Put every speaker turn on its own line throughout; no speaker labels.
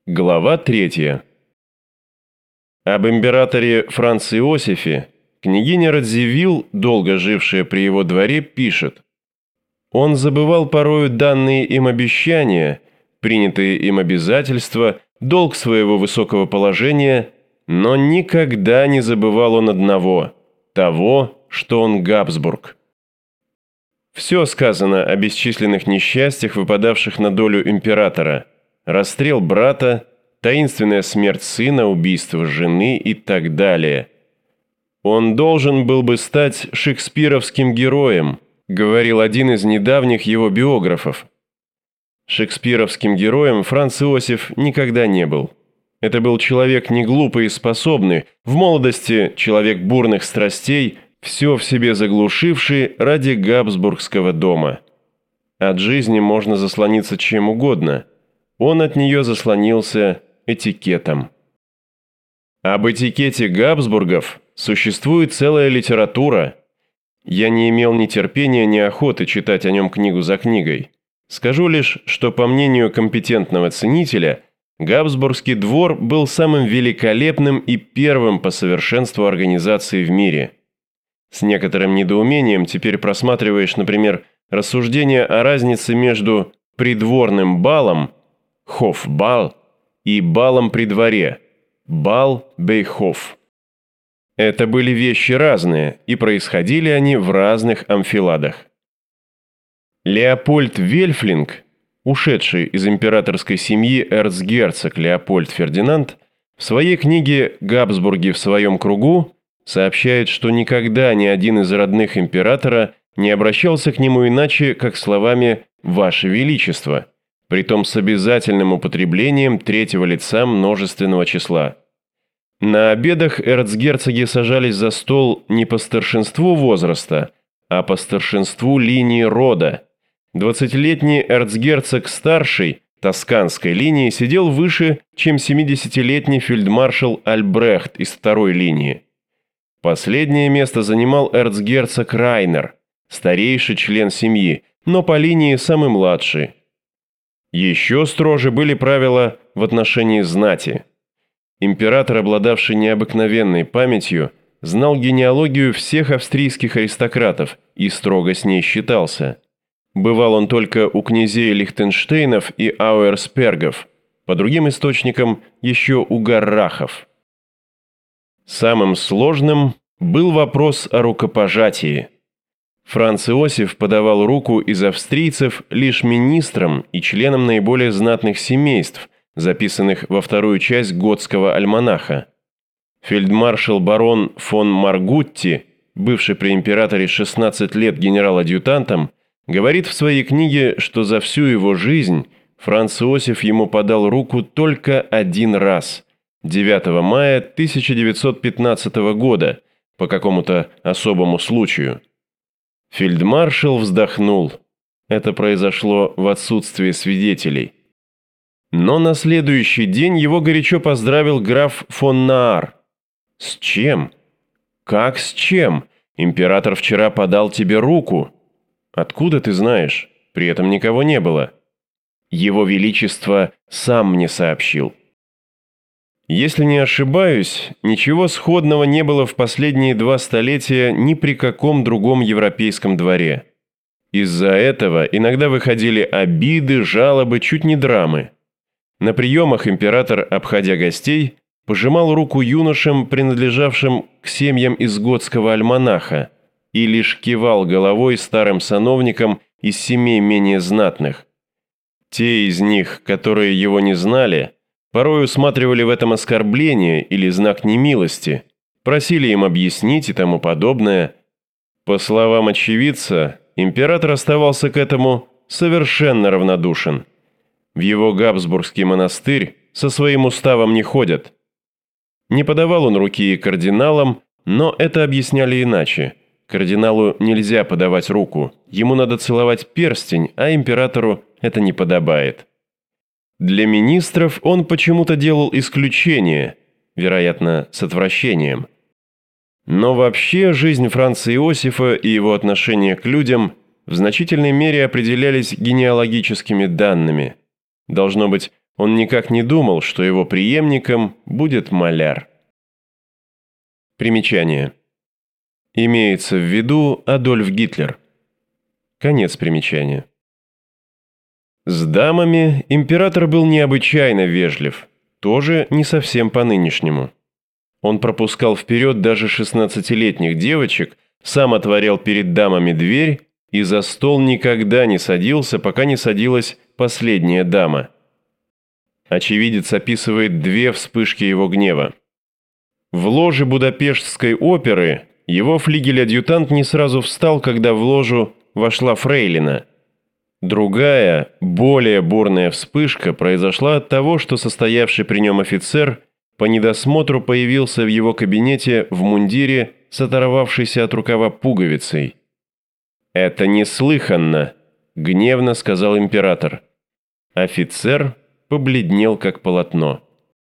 Глава 3. Об императоре Франце Иосифе княгиня Радзивилл, долго жившая при его дворе, пишет: «Он забывал порою данные им обещания, принятые им обязательства, долг своего высокого положения, но никогда не забывал он одного – того, что он Габсбург». Все сказано о бесчисленных несчастьях, выпадавших на долю императора. Расстрел брата, таинственная смерть сына, убийство жены и так далее. «Он должен был бы стать шекспировским героем», говорил один из недавних его биографов. Шекспировским героем Франц Иосиф никогда не был. Это был человек не глупый и способный, в молодости человек бурных страстей, все в себе заглушивший ради Габсбургского дома. От жизни можно заслониться чем угодно. Он от нее заслонился этикетом. Об этикете Габсбургов существует целая литература. Я не имел ни терпения, ни охоты читать о нем книгу за книгой. Скажу лишь, что, по мнению компетентного ценителя, Габсбургский двор был самым великолепным и первым по совершенству организации в мире. С некоторым недоумением теперь просматриваешь, например, рассуждения о разнице между придворным балом Хофбал и балом при дворе бал Бейхоф. Это были вещи разные, и происходили они в разных амфиладах. Леопольд Вельфлинг, ушедший из императорской семьи эрцгерцог Леопольд Фердинанд, в своей книге «Габсбурги в своем кругу» сообщает, что никогда ни один из родных императора не обращался к нему иначе, как словами «Ваше Величество», притом с обязательным употреблением третьего лица множественного числа. На обедах эрцгерцоги сажались за стол не по старшинству возраста, а по старшинству линии рода. 20-летний эрцгерцог старшей тосканской линии сидел выше, чем 70-летний фельдмаршал Альбрехт из второй линии. Последнее место занимал эрцгерцог Райнер, старейший член семьи, но по линии самый младший. Еще строже были правила в отношении знати. Император, обладавший необыкновенной памятью, знал генеалогию всех австрийских аристократов и строго с ней считался. Бывал он только у князей Лихтенштейнов и Ауэрспергов, по другим источникам еще у Гаррахов. Самым сложным был вопрос о рукопожатии. Франц Иосиф подавал руку из австрийцев лишь министрам и членам наиболее знатных семейств, записанных во вторую часть Готского альманаха. Фельдмаршал барон фон Маргутти, бывший при императоре 16 лет генерал-адъютантом, говорит в своей книге, что за всю его жизнь Франц Иосиф ему подал руку только один раз, 9 мая 1915 года, по какому-то особому случаю. Фельдмаршал вздохнул. Это произошло в отсутствии свидетелей. Но на следующий день его горячо поздравил граф фон Наар. «С чем? Как с чем? Император вчера подал тебе руку». «Откуда ты знаешь? При этом никого не было». «Его Величество сам мне сообщил». Если не ошибаюсь, ничего сходного не было в последние 2 столетия ни при каком другом европейском дворе. Из-за этого иногда выходили обиды, жалобы, чуть не драмы. На приемах император, обходя гостей, пожимал руку юношам, принадлежавшим к семьям из Готского альманаха, и лишь кивал головой старым сановникам из семей менее знатных. Те из них, которые его не знали, порой усматривали в этом оскорбление или знак немилости, просили им объяснить и тому подобное. По словам очевидца, император оставался к этому совершенно равнодушен. В его Габсбургский монастырь со своим уставом не ходят. Не подавал он руки и кардиналам, но это объясняли иначе. Кардиналу нельзя подавать руку, ему надо целовать перстень, а императору это не подобает. Для министров он почему-то делал исключение, вероятно, с отвращением. Но вообще жизнь Франца Иосифа и его отношение к людям в значительной мере определялись генеалогическими данными. Должно быть, Он никак не думал, что его преемником будет маляр. Примечание. Имеется в виду Адольф Гитлер. Конец примечания. С дамами император был необычайно вежлив, тоже не совсем по-нынешнему. Он пропускал вперед даже 16-летних девочек, сам отворял перед дамами дверь и за стол никогда не садился, пока не садилась последняя дама. Очевидец описывает две вспышки его гнева. В ложе Будапештской оперы его флигель-адъютант не сразу встал, когда в ложу вошла фрейлина. Другая, более бурная вспышка произошла от того, что состоявший при нем офицер по недосмотру появился в его кабинете в мундире с оторвавшейся от рукава пуговицей. «Это неслыханно», — гневно сказал император. Офицер побледнел, как полотно.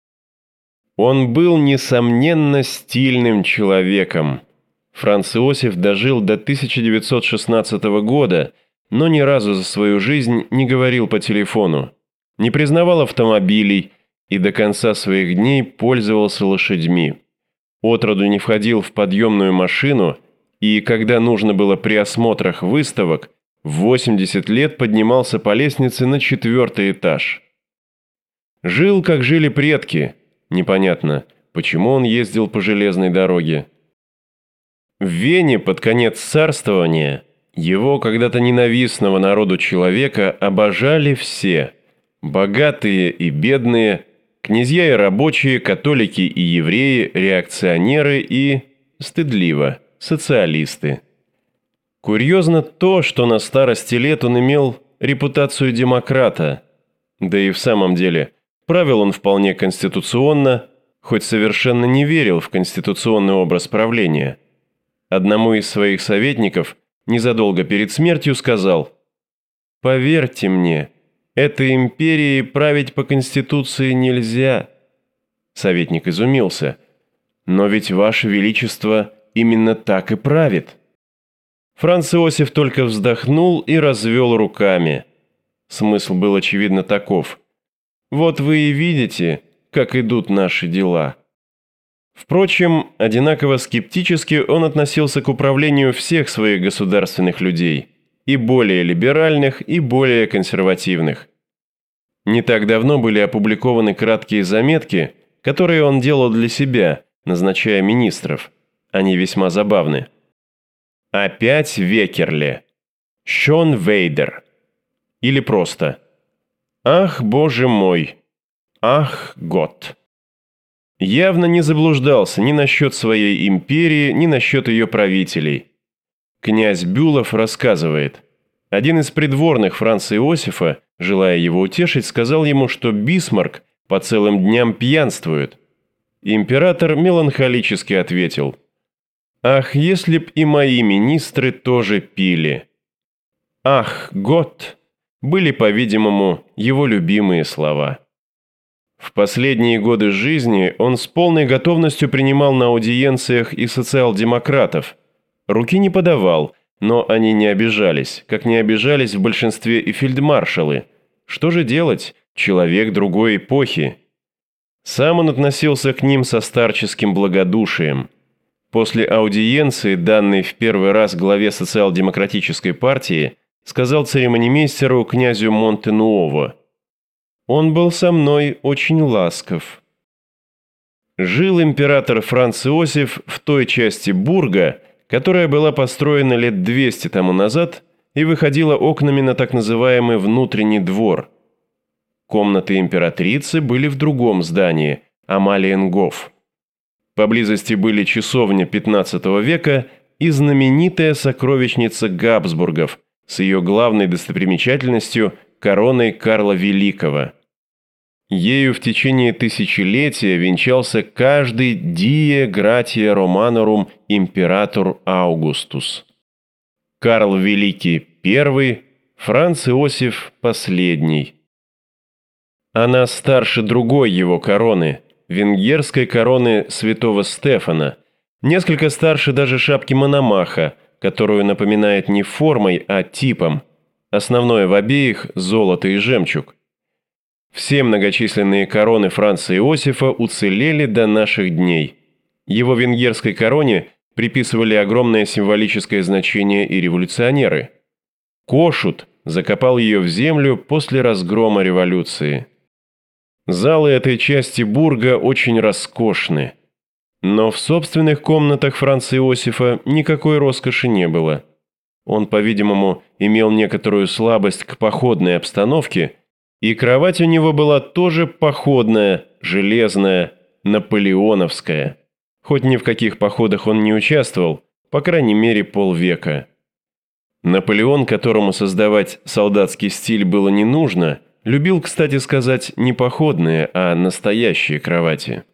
Он был, несомненно, стильным человеком. Франц Иосиф дожил до 1916 года, но ни разу за свою жизнь не говорил по телефону, не признавал автомобилей и до конца своих дней пользовался лошадьми. Отроду не входил в подъемную машину и, когда нужно было при осмотрах выставок, в 80 лет поднимался по лестнице на 4-й этаж. Жил, как жили предки. Непонятно, почему он ездил по железной дороге. В Вене под конец царствования его когда-то ненавистного народу человека обожали все – богатые и бедные, князья и рабочие, католики и евреи, реакционеры и, стыдливо, социалисты. Курьезно то, что на старости лет он имел репутацию демократа. Да и в самом деле, правил он вполне конституционно, хоть совершенно не верил в конституционный образ правления. Одному из своих советников незадолго перед смертью сказал: «Поверьте мне, этой империей править по конституции нельзя». Советник изумился: «Но ведь Ваше Величество именно так и правит». Франц Иосиф только вздохнул и развел руками. Смысл был, очевидно, таков: «Вот вы и видите, как идут наши дела». Впрочем, одинаково скептически он относился к управлению всех своих государственных людей, и более либеральных, и более консервативных. Не так давно были опубликованы краткие заметки, которые он делал для себя, назначая министров. Они весьма забавны. «Опять Векерле», «Шон Вейдер» или просто «Ах, Боже мой», «Ах, год». Явно не заблуждался ни насчет своей империи, ни насчет ее правителей. Князь Бюлов рассказывает: один из придворных Франца Иосифа, желая его утешить, сказал ему, что Бисмарк по целым дням пьянствует. Император меланхолически ответил: «Ах, если б и мои министры тоже пили». «Ах, год» были, по-видимому, его любимые слова. В последние годы жизни он с полной готовностью принимал на аудиенциях и социал-демократов. Руки не подавал, но они не обижались, как не обижались в большинстве и фельдмаршалы. Что же делать, человек другой эпохи? Сам он относился к ним со старческим благодушием. После аудиенции, данной в первый раз главе социал-демократической партии, сказал церемонимейстеру князю Монтенуово: «Он был со мной очень ласков». Жил император Франц Иосиф в той части Бурга, которая была построена лет 200 тому назад и выходила окнами на так называемый внутренний двор. Комнаты императрицы были в другом здании – Амалиенгоф. Поблизости были часовня XV века и знаменитая сокровищница Габсбургов с ее главной достопримечательностью – короной Карла Великого. Ею в течение тысячелетия венчался каждый «Die Gratia Romanorum Imperator Augustus». Карл Великий I, Франц Иосиф последний. Она старше другой его короны, венгерской короны святого Стефана, несколько старше даже шапки Мономаха, которую напоминает не формой, а типом. Основное в обеих – золото и жемчуг. Все многочисленные короны Франца Иосифа уцелели до наших дней. Его венгерской короне приписывали огромное символическое значение и революционеры. Кошут закопал ее в землю после разгрома революции. Залы этой части бурга очень роскошны. Но в собственных комнатах Франца Иосифа никакой роскоши не было. Он, по-видимому, имел некоторую слабость к походной обстановке, и кровать у него была тоже походная, железная, наполеоновская. Хоть ни в каких походах он не участвовал, по крайней мере полвека. Наполеон, которому создавать солдатский стиль было не нужно, любил, кстати сказать, не походные, а настоящие кровати.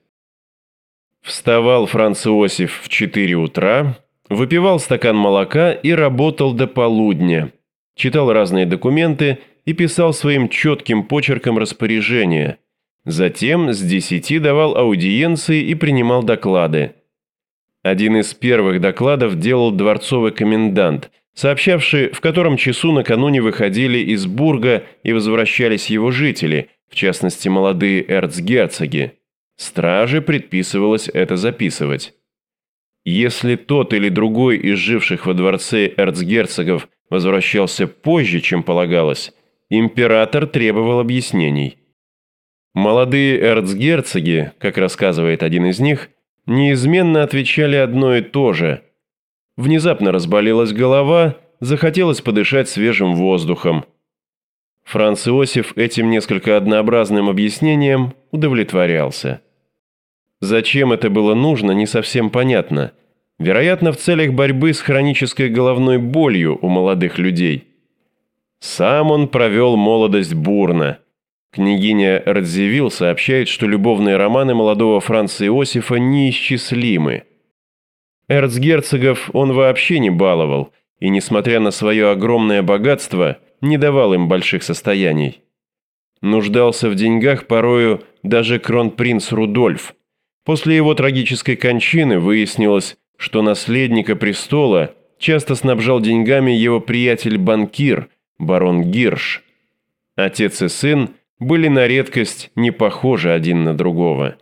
Вставал Франц Иосиф в 4 утра, выпивал стакан молока и работал до полудня, читал разные документы и писал своим четким почерком распоряжения. Затем с 10 давал аудиенции и принимал доклады. Один из первых докладов делал дворцовый комендант, сообщавший, в котором часу накануне выходили из бурга и возвращались его жители, в частности молодые эрцгерцоги. Страже предписывалось это записывать. Если тот или другой из живших во дворце эрцгерцогов возвращался позже, чем полагалось, император требовал объяснений. Молодые эрцгерцоги, как рассказывает один из них, неизменно отвечали одно и то же. Внезапно разболелась голова, захотелось подышать свежим воздухом. Франц Иосиф этим несколько однообразным объяснением удовлетворялся. Зачем это было нужно, не совсем понятно. Вероятно, в целях борьбы с хронической головной болью у молодых людей. Сам он провел молодость бурно. Княгиня Радзивилл сообщает, что любовные романы молодого Франца Иосифа неисчислимы. Эрцгерцогов он вообще не баловал, и, несмотря на свое огромное богатство, не давал им больших состояний. Нуждался в деньгах порою даже кронпринц Рудольф. После его трагической кончины выяснилось, что наследника престола часто снабжал деньгами его приятель-банкир, барон Гирш. Отец и сын были на редкость не похожи один на другого.